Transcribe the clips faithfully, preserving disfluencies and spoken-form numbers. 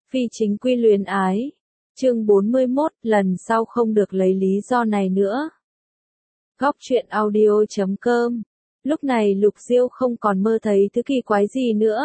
Phi chính quy luyến ái. Chương bốn mươi mốt, lần sau không được lấy lý do này nữa. Góc truyện audio chấm com. Lúc này Lục Diêu không còn mơ thấy thứ kỳ quái gì nữa.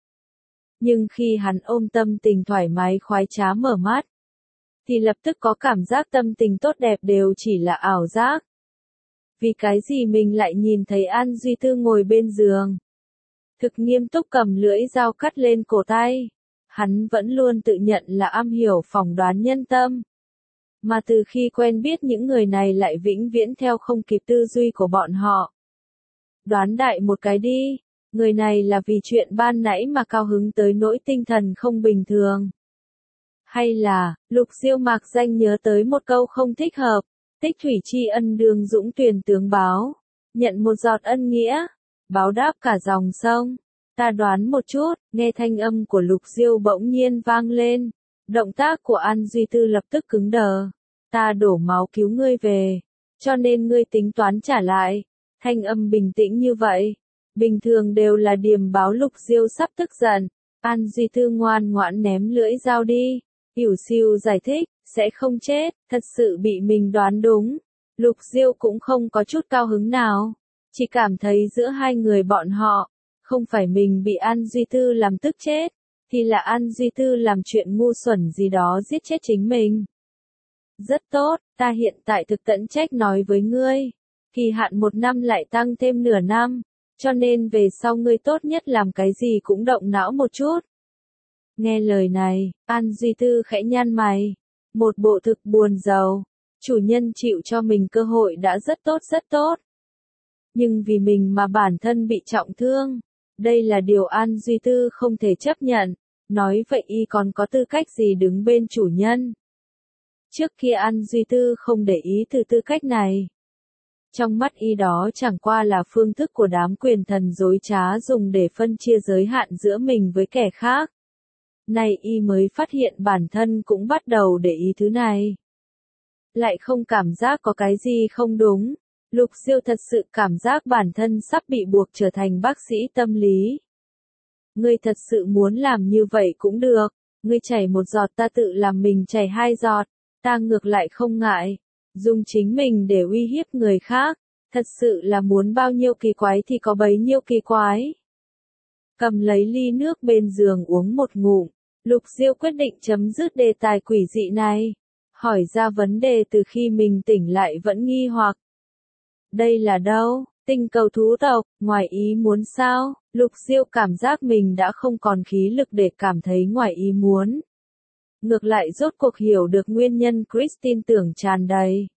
Nhưng khi hắn ôm tâm tình thoải mái khoái trá mở mắt, thì lập tức có cảm giác tâm tình tốt đẹp đều chỉ là ảo giác. Vì cái gì mình lại nhìn thấy An Duy Tư ngồi bên giường, thực nghiêm túc cầm lưỡi dao cắt lên cổ tay. Hắn vẫn luôn tự nhận là am hiểu phỏng đoán nhân tâm. Mà từ khi quen biết những người này lại vĩnh viễn theo không kịp tư duy của bọn họ. Đoán đại một cái đi, người này là vì chuyện ban nãy mà cao hứng tới nỗi tinh thần không bình thường. Hay là, Lục Diêu mạc danh nhớ tới một câu không thích hợp, tích thủy tri ân đường dũng tuyển tướng báo, nhận một giọt ân nghĩa, báo đáp cả dòng sông. Ta đoán một chút, nghe thanh âm của Lục Diêu bỗng nhiên vang lên, động tác của An Duy Tư lập tức cứng đờ. Ta đổ máu cứu ngươi về, cho nên ngươi tính toán trả lại. Thanh âm bình tĩnh như vậy, bình thường đều là điềm báo Lục Diêu sắp tức giận. An Duy Tư ngoan ngoãn ném lưỡi dao đi, ỉu xìu giải thích, sẽ không chết, thật sự bị mình đoán đúng. Lục Diêu cũng không có chút cao hứng nào, chỉ cảm thấy giữa hai người bọn họ, không phải mình bị An Duy Tư làm tức chết, thì là An Duy Tư làm chuyện ngu xuẩn gì đó giết chết chính mình. Rất tốt, ta hiện tại thực tận trách nói với ngươi, kỳ hạn một năm lại tăng thêm nửa năm, cho nên về sau ngươi tốt nhất làm cái gì cũng động não một chút. Nghe lời này, An Duy Tư khẽ nhăn mày, một bộ thực buồn rầu, chủ nhân chịu cho mình cơ hội đã rất tốt rất tốt. Nhưng vì mình mà bản thân bị trọng thương, đây là điều An Duy Tư không thể chấp nhận, nói vậy y còn có tư cách gì đứng bên chủ nhân. Trước kia An Duy Tư không để ý từ tư cách này. Trong mắt y đó chẳng qua là phương thức của đám quyền thần dối trá dùng để phân chia giới hạn giữa mình với kẻ khác. Nay y mới phát hiện bản thân cũng bắt đầu để ý thứ này. Lại không cảm giác có cái gì không đúng. Lục Diêu thật sự cảm giác bản thân sắp bị buộc trở thành bác sĩ tâm lý. Ngươi thật sự muốn làm như vậy cũng được, ngươi chảy một giọt ta tự làm mình chảy hai giọt, ta ngược lại không ngại, dùng chính mình để uy hiếp người khác, thật sự là muốn bao nhiêu kỳ quái thì có bấy nhiêu kỳ quái. Cầm lấy ly nước bên giường uống một ngụm, Lục Diêu quyết định chấm dứt đề tài quỷ dị này, hỏi ra vấn đề từ khi mình tỉnh lại vẫn nghi hoặc. Đây là đâu? Tinh cầu thú tộc, ngoài ý muốn sao? Lục Diêu cảm giác mình đã không còn khí lực để cảm thấy ngoài ý muốn. Ngược lại rốt cuộc hiểu được nguyên nhân Chris tin tưởng tràn đầy.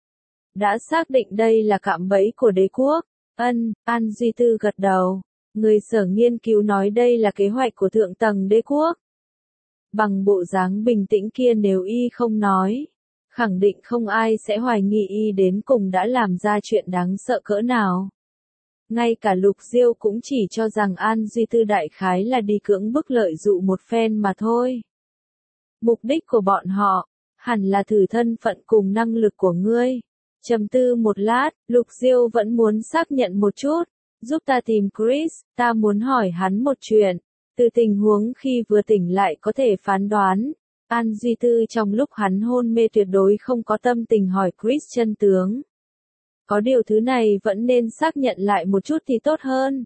Đã xác định đây là cạm bẫy của đế quốc. Ân, An Duy Tư gật đầu. Người sở nghiên cứu nói đây là kế hoạch của thượng tầng đế quốc. Bằng bộ dáng bình tĩnh kia nếu y không nói, khẳng định không ai sẽ hoài nghi y đến cùng đã làm ra chuyện đáng sợ cỡ nào. Ngay cả Lục Diêu cũng chỉ cho rằng An Duy Tư đại khái là đi cưỡng bức lợi dụ một phen mà thôi. Mục đích của bọn họ, hẳn là thử thân phận cùng năng lực của ngươi. Trầm tư một lát, Lục Diêu vẫn muốn xác nhận một chút, giúp ta tìm Chris, ta muốn hỏi hắn một chuyện. Từ tình huống khi vừa tỉnh lại có thể phán đoán. An Duy Tư trong lúc hắn hôn mê tuyệt đối không có tâm tình hỏi Chris chân tướng. Có điều thứ này vẫn nên xác nhận lại một chút thì tốt hơn.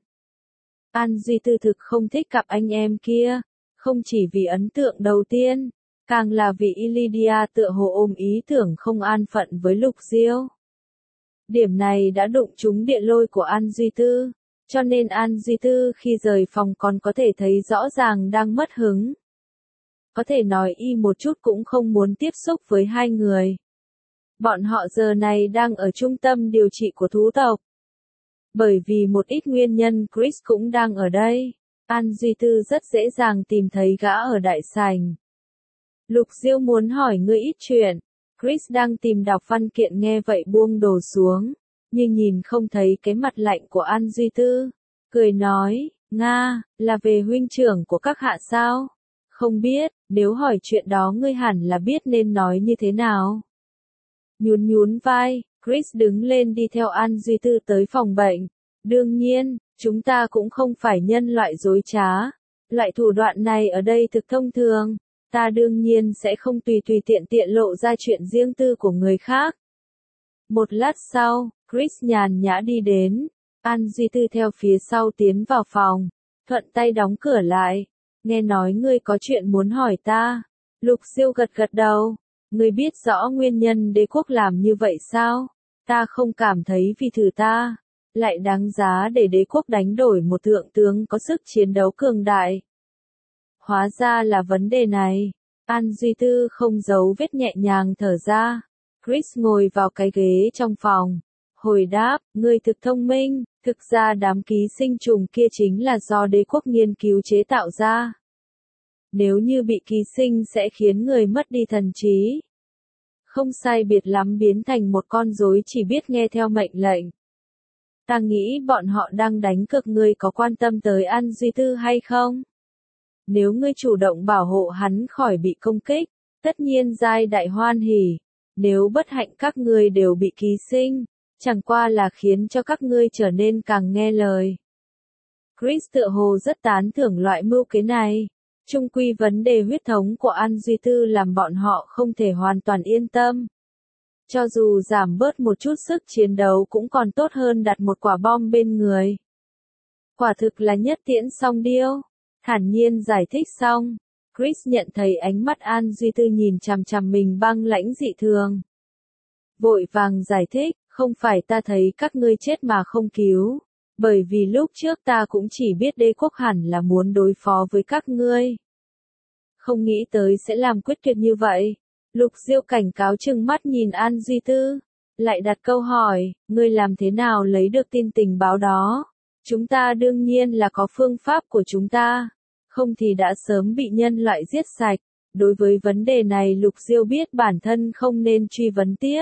An Duy Tư thực không thích cặp anh em kia, không chỉ vì ấn tượng đầu tiên, càng là vì Illydia tựa hồ ôm ý tưởng không an phận với Lục Diêu. Điểm này đã đụng trúng địa lôi của An Duy Tư, cho nên An Duy Tư khi rời phòng còn có thể thấy rõ ràng đang mất hứng. Có thể nói y một chút cũng không muốn tiếp xúc với hai người. Bọn họ giờ này đang ở trung tâm điều trị của thú tộc. Bởi vì một ít nguyên nhân Chris cũng đang ở đây, An Duy Tư rất dễ dàng tìm thấy gã ở đại sảnh. Lục Diêu muốn hỏi ngươi ít chuyện. Chris đang tìm đọc văn kiện nghe vậy buông đồ xuống, nhưng nhìn không thấy cái mặt lạnh của An Duy Tư. Cười nói, Nga, là về huynh trưởng của các hạ sao? Không biết, nếu hỏi chuyện đó ngươi hẳn là biết nên nói như thế nào. Nhún nhún vai, Chris đứng lên đi theo An Duy Tư tới phòng bệnh. Đương nhiên, chúng ta cũng không phải nhân loại dối trá. Loại thủ đoạn này ở đây thực thông thường. ta đương nhiên sẽ không tùy tùy tiện tiện lộ ra chuyện riêng tư của người khác. Một lát sau, Chris nhàn nhã đi đến, An Duy Tư theo phía sau tiến vào phòng, thuận tay đóng cửa lại. Nghe nói ngươi có chuyện muốn hỏi ta. Lục Diêu gật gật đầu. Ngươi biết rõ nguyên nhân đế quốc làm như vậy sao? Ta không cảm thấy vì thử ta, lại đáng giá để đế quốc đánh đổi một thượng tướng có sức chiến đấu cường đại. Hóa ra là vấn đề này. An Duy Tư không giấu vết nhẹ nhàng thở ra. Chris ngồi vào cái ghế trong phòng. Hồi đáp, ngươi thực thông minh, thực ra đám ký sinh trùng kia chính là do đế quốc nghiên cứu chế tạo ra. Nếu như bị ký sinh sẽ khiến người mất đi thần trí. Không sai biệt lắm biến thành một con rối chỉ biết nghe theo mệnh lệnh. Ta nghĩ bọn họ đang đánh cược ngươi có quan tâm tới An Duy Tư hay không? Nếu ngươi chủ động bảo hộ hắn khỏi bị công kích, tất nhiên giai đại hoan hỉ. Nếu bất hạnh các ngươi đều bị ký sinh, chẳng qua là khiến cho các ngươi trở nên càng nghe lời. Chris tựa hồ rất tán thưởng loại mưu kế này. Chung quy vấn đề huyết thống của An Duy Tư làm bọn họ không thể hoàn toàn yên tâm. Cho dù giảm bớt một chút sức chiến đấu cũng còn tốt hơn đặt một quả bom bên người. Quả thực là nhất tiễn song điêu. Thản nhiên giải thích xong, Chris nhận thấy ánh mắt An Duy Tư nhìn chằm chằm mình băng lãnh dị thường. Vội vàng giải thích, không phải ta thấy các ngươi chết mà không cứu. Bởi vì lúc trước ta cũng chỉ biết đế quốc hẳn là muốn đối phó với các ngươi. Không nghĩ tới sẽ làm quyết tuyệt như vậy. Lục Diêu cảnh cáo trừng mắt nhìn An Duy Tư. Lại đặt câu hỏi, ngươi làm thế nào lấy được tin tình báo đó? Chúng ta đương nhiên là có phương pháp của chúng ta. Không thì đã sớm bị nhân loại giết sạch. Đối với vấn đề này Lục Diêu biết bản thân không nên truy vấn tiếp.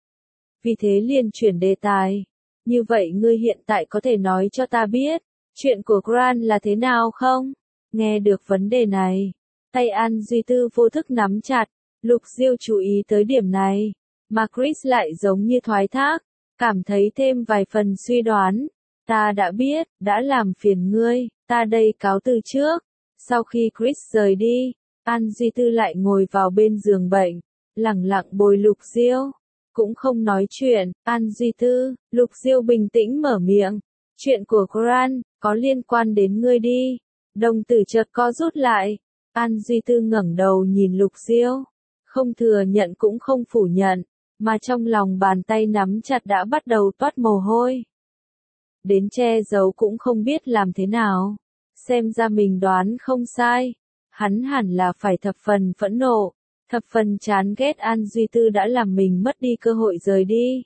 Vì thế liền chuyển đề tài. Như vậy ngươi hiện tại có thể nói cho ta biết, chuyện của Grant là thế nào không? Nghe được vấn đề này, tay An Duy Tư vô thức nắm chặt, Lục Diêu chú ý tới điểm này, mà Chris lại giống như thoái thác, cảm thấy thêm vài phần suy đoán. Ta đã biết, đã làm phiền ngươi, ta đây cáo từ trước. Sau khi Chris rời đi, An Duy Tư lại ngồi vào bên giường bệnh, lẳng lặng bồi Lục Diêu. Cũng không nói chuyện, An Duy Tư, Lục Diêu bình tĩnh mở miệng. Chuyện của Grant, có liên quan đến ngươi đi. Đồng tử chợt co rút lại. An Duy Tư ngẩng đầu nhìn Lục Diêu. Không thừa nhận cũng không phủ nhận, mà trong lòng bàn tay nắm chặt đã bắt đầu toát mồ hôi. Đến che giấu cũng không biết làm thế nào. Xem ra mình đoán không sai. Hắn hẳn là phải thập phần phẫn nộ. Thập phần chán ghét An Duy Tư đã làm mình mất đi cơ hội rời đi.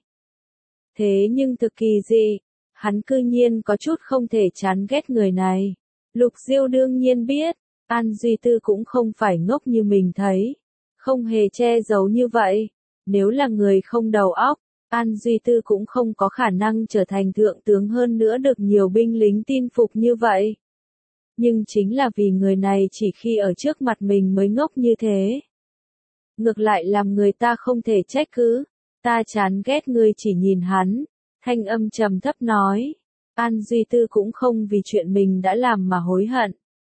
Thế nhưng thực kỳ dị, hắn cư nhiên có chút không thể chán ghét người này. Lục Diêu đương nhiên biết, An Duy Tư cũng không phải ngốc như mình thấy. Không hề che giấu như vậy. Nếu là người không đầu óc, An Duy Tư cũng không có khả năng trở thành thượng tướng hơn nữa được nhiều binh lính tin phục như vậy. Nhưng chính là vì người này chỉ khi ở trước mặt mình mới ngốc như thế. Ngược lại làm người ta không thể trách cứ. Ta chán ghét ngươi chỉ nhìn hắn. Thanh âm trầm thấp nói. An Duy Tư cũng không vì chuyện mình đã làm mà hối hận.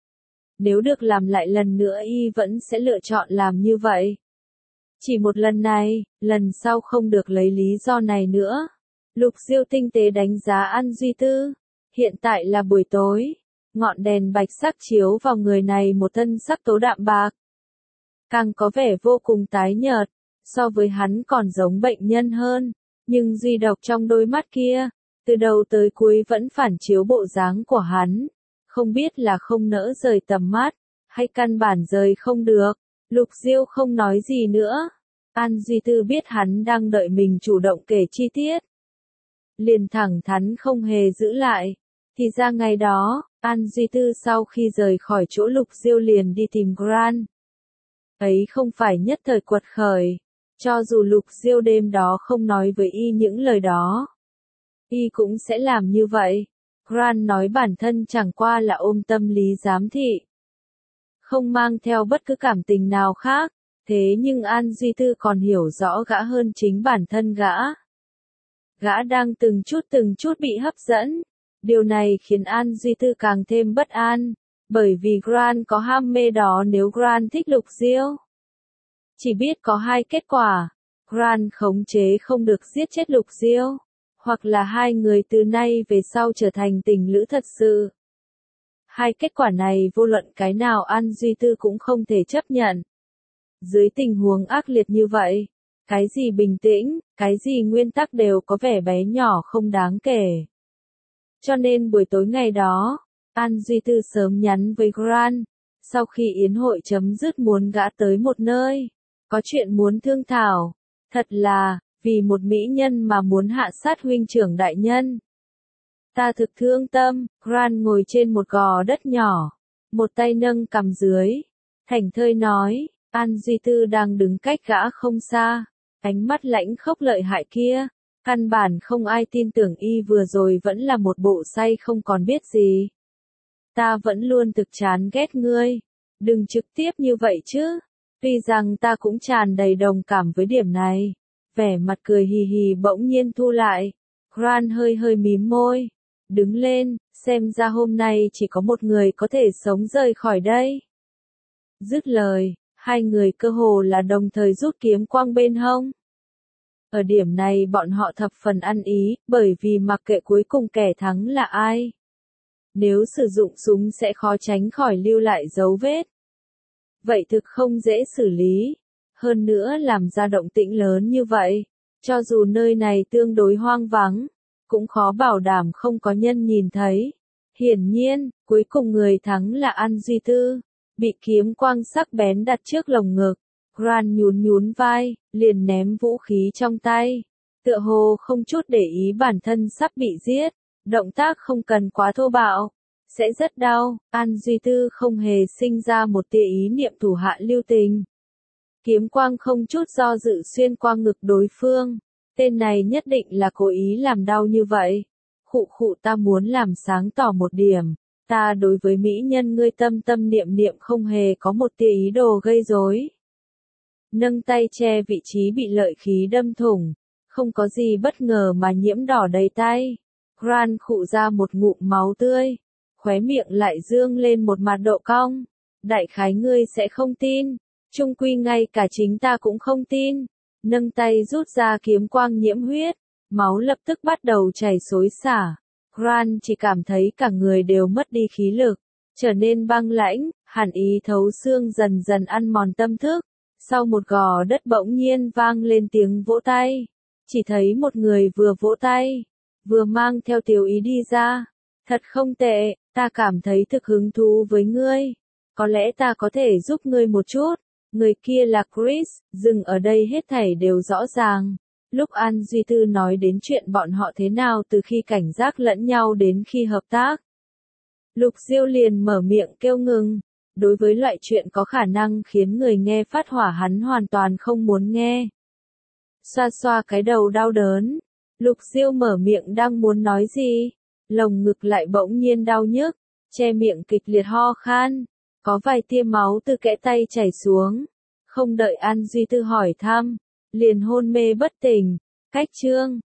Nếu được làm lại lần nữa y vẫn sẽ lựa chọn làm như vậy. Chỉ một lần này, lần sau không được lấy lý do này nữa. Lục Diêu tinh tế đánh giá An Duy Tư. Hiện tại là buổi tối. Ngọn đèn bạch sắc chiếu vào người này một thân sắc tố đạm bạc. Càng có vẻ vô cùng tái nhợt, so với hắn còn giống bệnh nhân hơn, nhưng duy độc trong đôi mắt kia, từ đầu tới cuối vẫn phản chiếu bộ dáng của hắn, không biết là không nỡ rời tầm mắt, hay căn bản rời không được. Lục Diêu không nói gì nữa, An Duy Tư biết hắn đang đợi mình chủ động kể chi tiết. Liền thẳng thắn không hề giữ lại, thì ra ngày đó, An Duy Tư sau khi rời khỏi chỗ Lục Diêu liền đi tìm Grant. Ấy không phải nhất thời quật khởi, cho dù Lục Diêu đêm đó không nói với y những lời đó, y cũng sẽ làm như vậy. Grant nói bản thân chẳng qua là ôm tâm lý giám thị, không mang theo bất cứ cảm tình nào khác, thế nhưng An Duy Tư còn hiểu rõ gã hơn chính bản thân gã. Gã đang từng chút từng chút bị hấp dẫn, điều này khiến An Duy Tư càng thêm bất an. Bởi vì Grant có ham mê đó nếu Grant thích Lục Diêu. Chỉ biết có hai kết quả, Grant khống chế không được giết chết Lục Diêu, hoặc là hai người từ nay về sau trở thành tình lữ thật sự. Hai kết quả này vô luận cái nào An Duy Tư cũng không thể chấp nhận. Dưới tình huống ác liệt như vậy, cái gì bình tĩnh, cái gì nguyên tắc đều có vẻ bé nhỏ không đáng kể. Cho nên buổi tối ngày đó, An Duy Tư sớm nhắn với Grant, sau khi yến hội chấm dứt muốn gã tới một nơi, có chuyện muốn thương thảo, thật là, vì một mỹ nhân mà muốn hạ sát huynh trưởng đại nhân. Ta thực thương tâm, Grant ngồi trên một gò đất nhỏ, một tay nâng cằm dưới, thảnh thơi nói, An Duy Tư đang đứng cách gã không xa, ánh mắt lãnh khốc lợi hại kia, căn bản không ai tin tưởng y vừa rồi vẫn là một bộ say không còn biết gì. Ta vẫn luôn thực chán ghét ngươi, đừng trực tiếp như vậy chứ, tuy rằng ta cũng tràn đầy đồng cảm với điểm này. Vẻ mặt cười hì hì bỗng nhiên thu lại, Grant hơi hơi mím môi, đứng lên, xem ra hôm nay chỉ có một người có thể sống rời khỏi đây. Dứt lời, hai người cơ hồ là đồng thời rút kiếm quang bên hông. Ở điểm này bọn họ thập phần ăn ý, bởi vì mặc kệ cuối cùng kẻ thắng là ai. Nếu sử dụng súng sẽ khó tránh khỏi lưu lại dấu vết. Vậy thực không dễ xử lý. Hơn nữa làm ra động tĩnh lớn như vậy, cho dù nơi này tương đối hoang vắng, cũng khó bảo đảm không có nhân nhìn thấy. Hiển nhiên, cuối cùng người thắng là An Duy Tư, bị kiếm quang sắc bén đặt trước lồng ngực. Grant nhún nhún vai, liền ném vũ khí trong tay, tựa hồ không chút để ý bản thân sắp bị giết, động tác không cần quá thô bạo, sẽ rất đau. An Duy Tư không hề sinh ra một tia ý niệm thủ hạ lưu tình. Kiếm quang không chút do dự xuyên qua ngực đối phương, tên này nhất định là cố ý làm đau như vậy. Khụ khụ, ta muốn làm sáng tỏ một điểm, ta đối với mỹ nhân ngươi tâm tâm niệm niệm không hề có một tia ý đồ gây rối. Nâng tay che vị trí bị lợi khí đâm thủng, không có gì bất ngờ mà nhiễm đỏ đầy tay. Grant khụ ra một ngụm máu tươi, khóe miệng lại dương lên một mặt độ cong. Đại khái ngươi sẽ không tin. Chung quy ngay cả chính ta cũng không tin. Nâng tay rút ra kiếm quang nhiễm huyết, máu lập tức bắt đầu chảy xối xả. Grant chỉ cảm thấy cả người đều mất đi khí lực, trở nên băng lãnh, hàn ý thấu xương dần dần ăn mòn tâm thức. Sau một gò đất bỗng nhiên vang lên tiếng vỗ tay. Chỉ thấy một người vừa vỗ tay, vừa mang theo tiểu ý đi ra. Thật không tệ, ta cảm thấy thực hứng thú với ngươi. Có lẽ ta có thể giúp ngươi một chút. Người kia là Chris, dừng ở đây hết thảy đều rõ ràng. Lúc An Duy Tư nói đến chuyện bọn họ thế nào từ khi cảnh giác lẫn nhau đến khi hợp tác. Lục Diêu liền mở miệng kêu ngừng. Đối với loại chuyện có khả năng khiến người nghe phát hỏa hắn hoàn toàn không muốn nghe. Xoa xoa cái đầu đau đớn. Lục Diêu mở miệng đang muốn nói gì. Lồng ngực lại bỗng nhiên đau nhức. Che miệng kịch liệt ho khan. Có vài tia máu từ kẽ tay chảy xuống. Không đợi An Duy Tư hỏi thăm, liền hôn mê bất tỉnh. Cách chương